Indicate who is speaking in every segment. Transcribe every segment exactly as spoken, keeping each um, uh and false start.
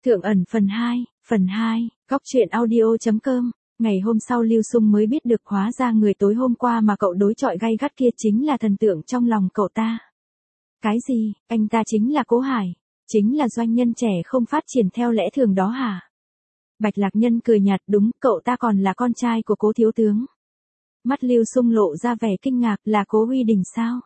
Speaker 1: Thượng ẩn phần hai, phần hai, góc truyện audio.com. Ngày hôm sau Lưu Sung mới biết được hóa ra người tối hôm qua mà cậu đối chọi gay gắt kia chính là thần tượng trong lòng cậu ta. Cái gì, anh ta chính là Cố Hải, chính là doanh nhân trẻ không phát triển theo lẽ thường đó hả? Bạch Lạc Nhân cười nhạt, đúng, cậu ta còn là con trai của Cố thiếu tướng. Mắt Lưu Sung lộ ra vẻ kinh ngạc, là Cố Huy Đình sao?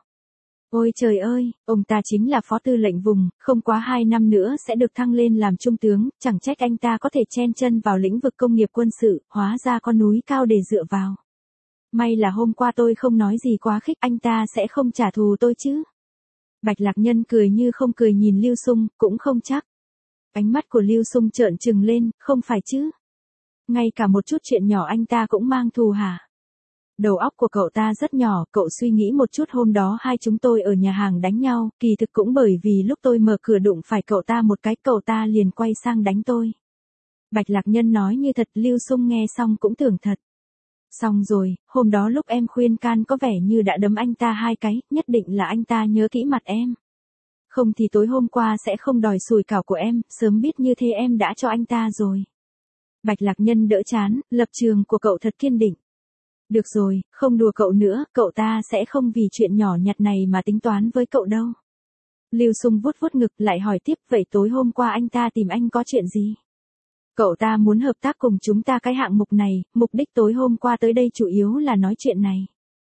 Speaker 1: Ôi trời ơi, ông ta chính là phó tư lệnh vùng, không quá hai năm nữa sẽ được thăng lên làm trung tướng, chẳng trách anh ta có thể chen chân vào lĩnh vực công nghiệp quân sự, hóa ra con núi cao để dựa vào. May là hôm qua tôi không nói gì quá khích, anh ta sẽ không trả thù tôi chứ. Bạch Lạc Nhân cười như không cười nhìn Lưu Sung, cũng không chắc. Ánh mắt của Lưu Sung trợn trừng lên, không phải chứ. Ngay cả một chút chuyện nhỏ anh ta cũng mang thù hả? Đầu óc của cậu ta rất nhỏ, cậu suy nghĩ một chút, hôm đó hai chúng tôi ở nhà hàng đánh nhau, kỳ thực cũng bởi vì lúc tôi mở cửa đụng phải cậu ta một cái, cậu ta liền quay sang đánh tôi. Bạch Lạc Nhân nói như thật, Lưu Sung nghe xong cũng tưởng thật. Xong rồi, hôm đó lúc em khuyên can có vẻ như đã đấm anh ta hai cái, nhất định là anh ta nhớ kỹ mặt em. Không thì tối hôm qua sẽ không đòi sùi cảo của em, sớm biết như thế em đã cho anh ta rồi. Bạch Lạc Nhân đỡ chán, lập trường của cậu thật kiên định. Được rồi, không đùa cậu nữa, cậu ta sẽ không vì chuyện nhỏ nhặt này mà tính toán với cậu đâu. Lưu Sung vuốt vuốt ngực lại hỏi tiếp, vậy tối hôm qua anh ta tìm anh có chuyện gì? Cậu ta muốn hợp tác cùng chúng ta cái hạng mục này, mục đích tối hôm qua tới đây chủ yếu là nói chuyện này.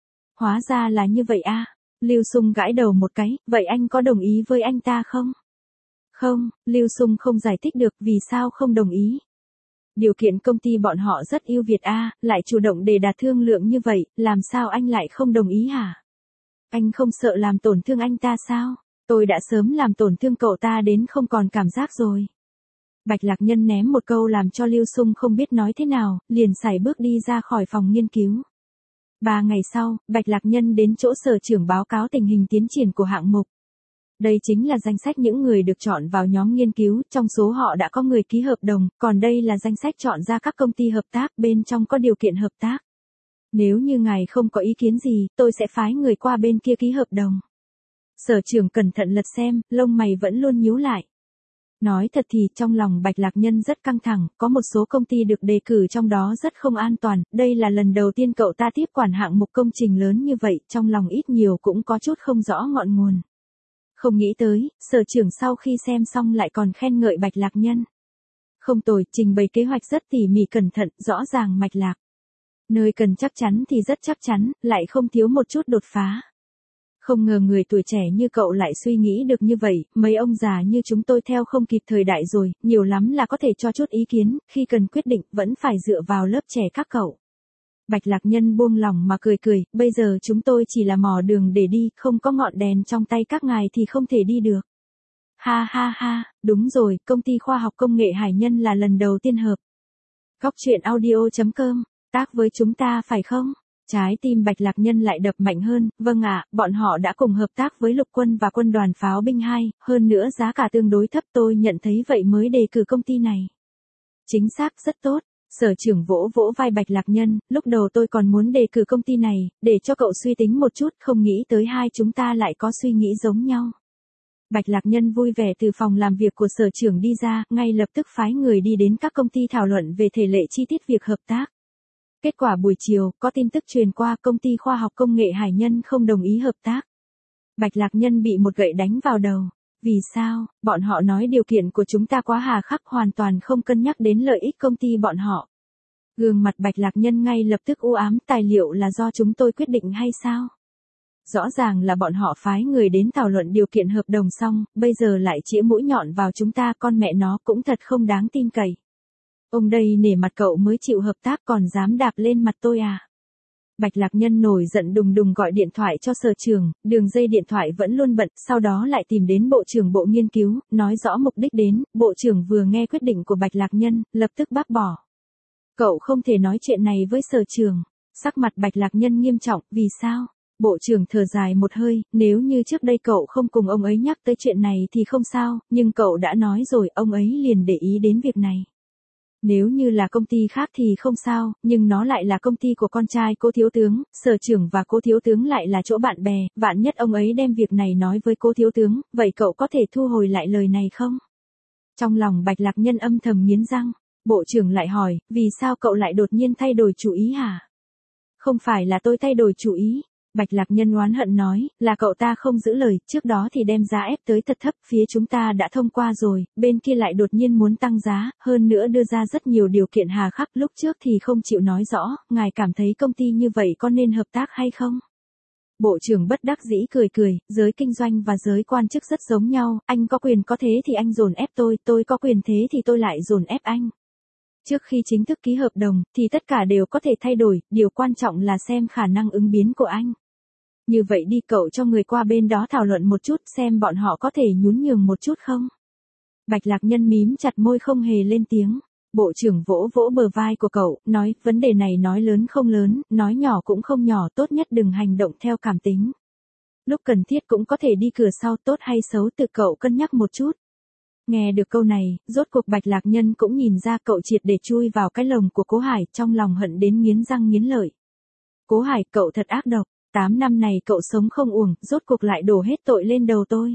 Speaker 1: Hóa ra là như vậy à? Lưu Sung gãi đầu một cái, vậy anh có đồng ý với anh ta không? Không, Lưu Sung không giải thích được vì sao không đồng ý. Điều kiện công ty bọn họ rất ưu việt a, à, lại chủ động đề đạt thương lượng như vậy, làm sao anh lại không đồng ý hả? Anh không sợ làm tổn thương anh ta sao? Tôi đã sớm làm tổn thương cậu ta đến không còn cảm giác rồi. Bạch Lạc Nhân ném một câu làm cho Lưu Sung không biết nói thế nào, liền sải bước đi ra khỏi phòng nghiên cứu. Ba ngày sau, Bạch Lạc Nhân đến chỗ sở trưởng báo cáo tình hình tiến triển của hạng mục. Đây chính là danh sách những người được chọn vào nhóm nghiên cứu, trong số họ đã có người ký hợp đồng, còn đây là danh sách chọn ra các công ty hợp tác, bên trong có điều kiện hợp tác. Nếu như ngài không có ý kiến gì, tôi sẽ phái người qua bên kia ký hợp đồng. Sở trưởng cẩn thận lật xem, lông mày vẫn luôn nhíu lại. Nói thật thì trong lòng Bạch Lạc Nhân rất căng thẳng, có một số công ty được đề cử trong đó rất không an toàn, đây là lần đầu tiên cậu ta tiếp quản hạng mục công trình lớn như vậy, trong lòng ít nhiều cũng có chút không rõ ngọn nguồn. Không nghĩ tới, sở trưởng sau khi xem xong lại còn khen ngợi Bạch Lạc Nhân. Không tồi, trình bày kế hoạch rất tỉ mỉ cẩn thận, rõ ràng mạch lạc. Nơi cần chắc chắn thì rất chắc chắn, lại không thiếu một chút đột phá. Không ngờ người tuổi trẻ như cậu lại suy nghĩ được như vậy, mấy ông già như chúng tôi theo không kịp thời đại rồi, nhiều lắm là có thể cho chút ý kiến, khi cần quyết định vẫn phải dựa vào lớp trẻ các cậu. Bạch Lạc Nhân buông lòng mà cười cười, bây giờ chúng tôi chỉ là mò đường để đi, không có ngọn đèn trong tay các ngài thì không thể đi được. Ha ha ha, đúng rồi, công ty khoa học công nghệ Hải Nhân là lần đầu tiên hợp. Góc truyện audio.com, tác với chúng ta phải không? Trái tim Bạch Lạc Nhân lại đập mạnh hơn, vâng ạ, bọn họ đã cùng hợp tác với lục quân và quân đoàn pháo binh hai, hơn nữa giá cả tương đối thấp, tôi nhận thấy vậy mới đề cử công ty này. Chính xác, rất tốt. Sở trưởng vỗ vỗ vai Bạch Lạc Nhân, lúc đầu tôi còn muốn đề cử công ty này, để cho cậu suy tính một chút, không nghĩ tới hai chúng ta lại có suy nghĩ giống nhau. Bạch Lạc Nhân vui vẻ từ phòng làm việc của sở trưởng đi ra, ngay lập tức phái người đi đến các công ty thảo luận về thể lệ chi tiết việc hợp tác. Kết quả buổi chiều, có tin tức truyền qua công ty khoa học công nghệ Hải Nhân không đồng ý hợp tác. Bạch Lạc Nhân bị một gậy đánh vào đầu. Vì sao, bọn họ nói điều kiện của chúng ta quá hà khắc, hoàn toàn không cân nhắc đến lợi ích công ty bọn họ. Gương mặt Bạch Lạc Nhân ngay lập tức u ám, tài liệu là do chúng tôi quyết định hay sao? Rõ ràng là bọn họ phái người đến thảo luận điều kiện hợp đồng xong, bây giờ lại chĩa mũi nhọn vào chúng ta, con mẹ nó cũng thật không đáng tin cậy. Ông đây nể mặt cậu mới chịu hợp tác còn dám đạp lên mặt tôi à? Bạch Lạc Nhân nổi giận đùng đùng gọi điện thoại cho sở trưởng, đường dây điện thoại vẫn luôn bận, sau đó lại tìm đến bộ trưởng bộ nghiên cứu, nói rõ mục đích đến, bộ trưởng vừa nghe quyết định của Bạch Lạc Nhân, lập tức bác bỏ. Cậu không thể nói chuyện này với sở trưởng. Sắc mặt Bạch Lạc Nhân nghiêm trọng, vì sao? Bộ trưởng thở dài một hơi, nếu như trước đây cậu không cùng ông ấy nhắc tới chuyện này thì không sao, nhưng cậu đã nói rồi, ông ấy liền để ý đến việc này. Nếu như là công ty khác thì không sao, nhưng nó lại là công ty của con trai Cố thiếu tướng, sở trưởng và Cố thiếu tướng lại là chỗ bạn bè, vạn nhất ông ấy đem việc này nói với Cố thiếu tướng, vậy cậu có thể thu hồi lại lời này không? Trong lòng Bạch Lạc Nhân âm thầm nghiến răng, bộ trưởng lại hỏi, vì sao cậu lại đột nhiên thay đổi chủ ý hả? Không phải là tôi thay đổi chủ ý. Bạch Lạc Nhân oán hận nói, là cậu ta không giữ lời, trước đó thì đem giá ép tới thật thấp, phía chúng ta đã thông qua rồi, bên kia lại đột nhiên muốn tăng giá, hơn nữa đưa ra rất nhiều điều kiện hà khắc, lúc trước thì không chịu nói rõ, ngài cảm thấy công ty như vậy có nên hợp tác hay không? Bộ trưởng bất đắc dĩ cười cười, giới kinh doanh và giới quan chức rất giống nhau, anh có quyền có thế thì anh dồn ép tôi, tôi có quyền thế thì tôi lại dồn ép anh. Trước khi chính thức ký hợp đồng, thì tất cả đều có thể thay đổi, điều quan trọng là xem khả năng ứng biến của anh. Như vậy đi, cậu cho người qua bên đó thảo luận một chút xem bọn họ có thể nhún nhường một chút không? Bạch Lạc Nhân mím chặt môi không hề lên tiếng. Bộ trưởng vỗ vỗ bờ vai của cậu, nói, vấn đề này nói lớn không lớn, nói nhỏ cũng không nhỏ, tốt nhất đừng hành động theo cảm tính. Lúc cần thiết cũng có thể đi cửa sau, tốt hay xấu tự cậu cân nhắc một chút. Nghe được câu này, rốt cuộc Bạch Lạc Nhân cũng nhìn ra cậu triệt để chui vào cái lồng của Cố Hải, trong lòng hận đến nghiến răng nghiến lợi. Cố Hải, cậu thật ác độc, tám năm này cậu sống không uổng, rốt cuộc lại đổ hết tội lên đầu tôi.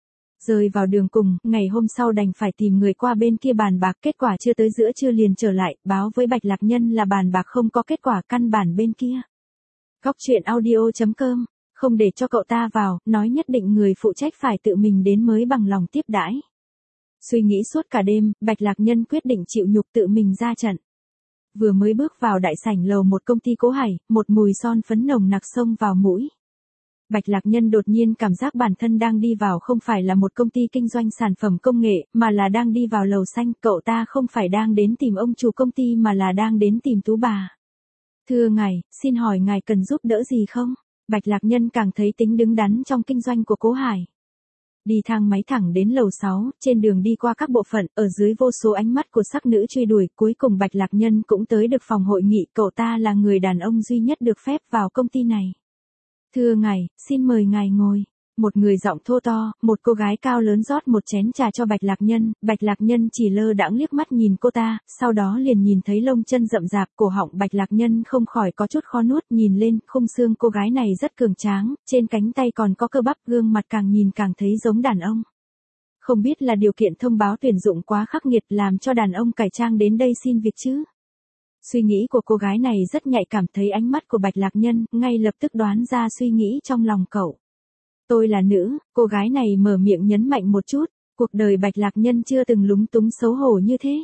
Speaker 1: Rơi vào đường cùng, ngày hôm sau đành phải tìm người qua bên kia bàn bạc, kết quả chưa tới giữa trưa liền trở lại, báo với Bạch Lạc Nhân là bàn bạc không có kết quả, căn bản bên kia. Góc truyện audio chấm com, không để cho cậu ta vào, nói nhất định người phụ trách phải tự mình đến mới bằng lòng tiếp đãi. Suy nghĩ suốt cả đêm, Bạch Lạc Nhân quyết định chịu nhục tự mình ra trận. Vừa mới bước vào đại sảnh lầu một công ty Cố Hải, một mùi son phấn nồng nặc xông vào mũi. Bạch Lạc Nhân đột nhiên cảm giác bản thân đang đi vào không phải là một công ty kinh doanh sản phẩm công nghệ, mà là đang đi vào lầu xanh, cậu ta không phải đang đến tìm ông chủ công ty mà là đang đến tìm Tú bà. Thưa ngài, xin hỏi ngài cần giúp đỡ gì không? Bạch Lạc Nhân càng thấy tính đứng đắn trong kinh doanh của Cố Hải. Đi thang máy thẳng đến lầu sáu, trên đường đi qua các bộ phận, ở dưới vô số ánh mắt của sắc nữ truy đuổi, cuối cùng Bạch Lạc Nhân cũng tới được phòng hội nghị, cậu ta là người đàn ông duy nhất được phép vào công ty này. Thưa ngài, xin mời ngài ngồi. Một người giọng thô to, một cô gái cao lớn rót một chén trà cho Bạch Lạc Nhân, Bạch Lạc Nhân chỉ lơ đãng liếc mắt nhìn cô ta, sau đó liền nhìn thấy lông chân rậm rạp, cổ họng Bạch Lạc Nhân không khỏi có chút khó nuốt, nhìn lên, khung xương cô gái này rất cường tráng, trên cánh tay còn có cơ bắp, gương mặt càng nhìn càng thấy giống đàn ông. Không biết là điều kiện thông báo tuyển dụng quá khắc nghiệt làm cho đàn ông cải trang đến đây xin việc chứ? Suy nghĩ của cô gái này rất nhạy cảm, thấy ánh mắt của Bạch Lạc Nhân, ngay lập tức đoán ra suy nghĩ trong lòng cậu. Tôi là nữ, cô gái này mở miệng nhấn mạnh một chút, cuộc đời Bạch Lạc Nhân chưa từng lúng túng xấu hổ như thế.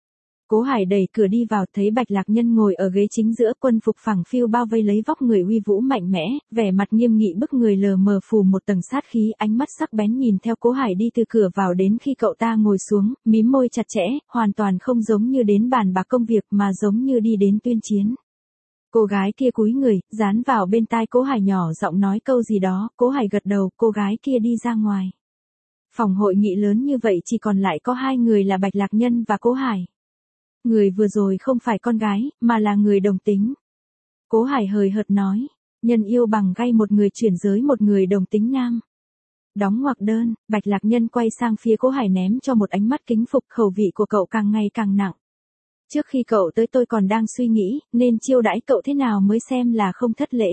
Speaker 1: Cố Hải đẩy cửa đi vào, thấy Bạch Lạc Nhân ngồi ở ghế chính giữa, quân phục phẳng phiu bao vây lấy vóc người uy vũ mạnh mẽ, vẻ mặt nghiêm nghị bức người, lờ mờ phủ một tầng sát khí, ánh mắt sắc bén nhìn theo Cố Hải đi từ cửa vào đến khi cậu ta ngồi xuống, mím môi chặt chẽ, hoàn toàn không giống như đến bàn bạc công việc mà giống như đi đến tuyên chiến. Cô gái kia cúi người, dán vào bên tai Cố Hải nhỏ giọng nói câu gì đó, Cố Hải gật đầu, cô gái kia đi ra ngoài. Phòng hội nghị lớn như vậy chỉ còn lại có hai người là Bạch Lạc Nhân và Cố Hải. Người vừa rồi không phải con gái, mà là người đồng tính. Cố Hải hời hợt nói, nhân yêu bằng gay, một người chuyển giới một người đồng tính nam. Đóng ngoặc đơn, Bạch Lạc Nhân quay sang phía Cố Hải ném cho một ánh mắt kính phục, khẩu vị của cậu càng ngày càng nặng. Trước khi cậu tới tôi còn đang suy nghĩ, nên chiêu đãi cậu thế nào mới xem là không thất lễ.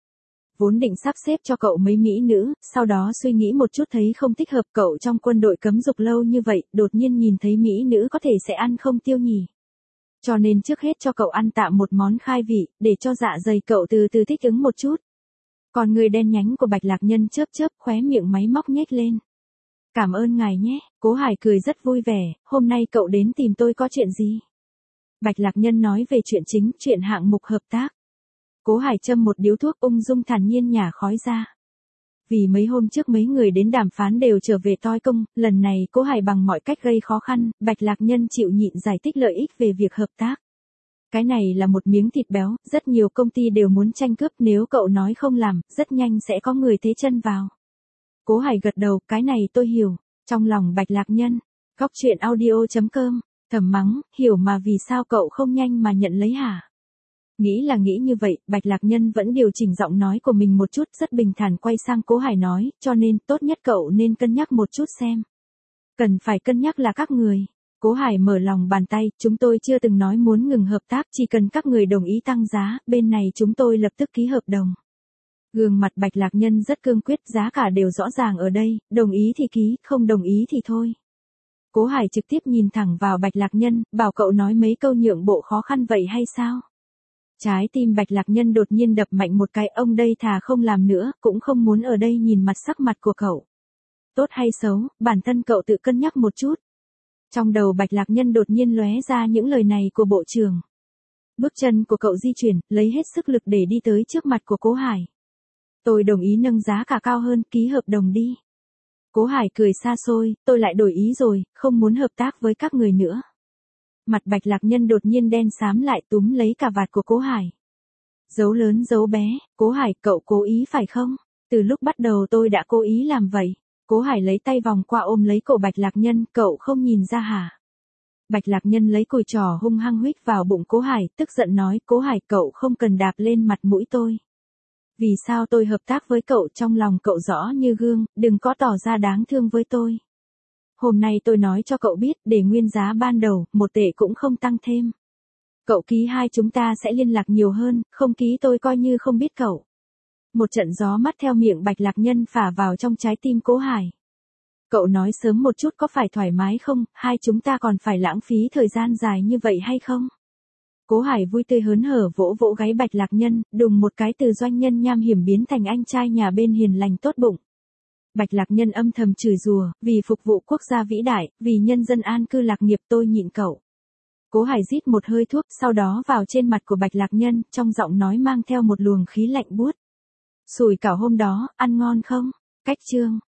Speaker 1: Vốn định sắp xếp cho cậu mấy mỹ nữ, sau đó suy nghĩ một chút thấy không thích hợp, cậu trong quân đội cấm dục lâu như vậy, đột nhiên nhìn thấy mỹ nữ có thể sẽ ăn không tiêu nhỉ. Cho nên trước hết cho cậu ăn tạm một món khai vị, để cho dạ dày cậu từ từ thích ứng một chút. Còn người đen nhánh của Bạch Lạc Nhân chớp chớp, khóe miệng máy móc nhếch lên. Cảm ơn ngài nhé, Cố Hải cười rất vui vẻ, hôm nay cậu đến tìm tôi có chuyện gì? Bạch Lạc Nhân nói về chuyện chính, chuyện hạng mục hợp tác. Cố Hải châm một điếu thuốc, ung dung thản nhiên nhả khói ra. Vì mấy hôm trước mấy người đến đàm phán đều trở về toi công, lần này Cố Hải bằng mọi cách gây khó khăn, Bạch Lạc Nhân chịu nhịn giải thích lợi ích về việc hợp tác. Cái này là một miếng thịt béo, rất nhiều công ty đều muốn tranh cướp, nếu cậu nói không làm, rất nhanh sẽ có người thế chân vào. Cố Hải gật đầu, cái này tôi hiểu. Trong lòng Bạch Lạc Nhân, góc truyện audio chấm com, thầm mắng, hiểu mà vì sao cậu không nhanh mà nhận lấy hả? Nghĩ là nghĩ như vậy, Bạch Lạc Nhân vẫn điều chỉnh giọng nói của mình một chút, rất bình thản quay sang Cố Hải nói, cho nên, tốt nhất cậu nên cân nhắc một chút xem. Cần phải cân nhắc là các người. Cố Hải mở lòng bàn tay, chúng tôi chưa từng nói muốn ngừng hợp tác, chỉ cần các người đồng ý tăng giá, bên này chúng tôi lập tức ký hợp đồng. Gương mặt Bạch Lạc Nhân rất cương quyết, giá cả đều rõ ràng ở đây, đồng ý thì ký, không đồng ý thì thôi. Cố Hải trực tiếp nhìn thẳng vào Bạch Lạc Nhân, bảo cậu nói mấy câu nhượng bộ khó khăn vậy hay sao? Trái tim Bạch Lạc Nhân đột nhiên đập mạnh một cái, ông đây thà không làm nữa, cũng không muốn ở đây nhìn mặt sắc mặt của cậu. Tốt hay xấu, bản thân cậu tự cân nhắc một chút. Trong đầu Bạch Lạc Nhân đột nhiên lóe ra những lời này của bộ trưởng. Bước chân của cậu di chuyển, lấy hết sức lực để đi tới trước mặt của Cố Hải. Tôi đồng ý nâng giá cả cao hơn, ký hợp đồng đi. Cố Hải cười xa xôi, tôi lại đổi ý rồi, không muốn hợp tác với các người nữa. Mặt Bạch Lạc Nhân đột nhiên đen xám lại, túm lấy cà vạt của Cố Hải. Dấu lớn dấu bé, Cố Hải, cậu cố ý phải không? Từ lúc bắt đầu tôi đã cố ý làm vậy. Cố Hải lấy tay vòng qua ôm lấy cổ Bạch Lạc Nhân, cậu không nhìn ra hả? Bạch Lạc Nhân lấy cùi trò hung hăng huých vào bụng Cố Hải, tức giận nói, Cố Hải, cậu không cần đạp lên mặt mũi tôi. Vì sao tôi hợp tác với cậu, trong lòng cậu rõ như gương, đừng có tỏ ra đáng thương với tôi. Hôm nay tôi nói cho cậu biết, để nguyên giá ban đầu, một tệ cũng không tăng thêm. Cậu ký hai chúng ta sẽ liên lạc nhiều hơn, không ký tôi coi như không biết cậu. Một trận gió mắt theo miệng Bạch Lạc Nhân phả vào trong trái tim Cố Hải. Cậu nói sớm một chút có phải thoải mái không, hai chúng ta còn phải lãng phí thời gian dài như vậy hay không? Cố Hải vui tươi hớn hở vỗ vỗ gáy Bạch Lạc Nhân, đùng một cái từ doanh nhân nham hiểm biến thành anh trai nhà bên hiền lành tốt bụng. Bạch Lạc Nhân âm thầm chửi rủa, vì phục vụ quốc gia vĩ đại, vì nhân dân an cư lạc nghiệp tôi nhịn cậu. Cố Hải rít một hơi thuốc, sau đó vào trên mặt của Bạch Lạc Nhân, trong giọng nói mang theo một luồng khí lạnh buốt. Sủi cảo hôm đó, ăn ngon không? Cách chương.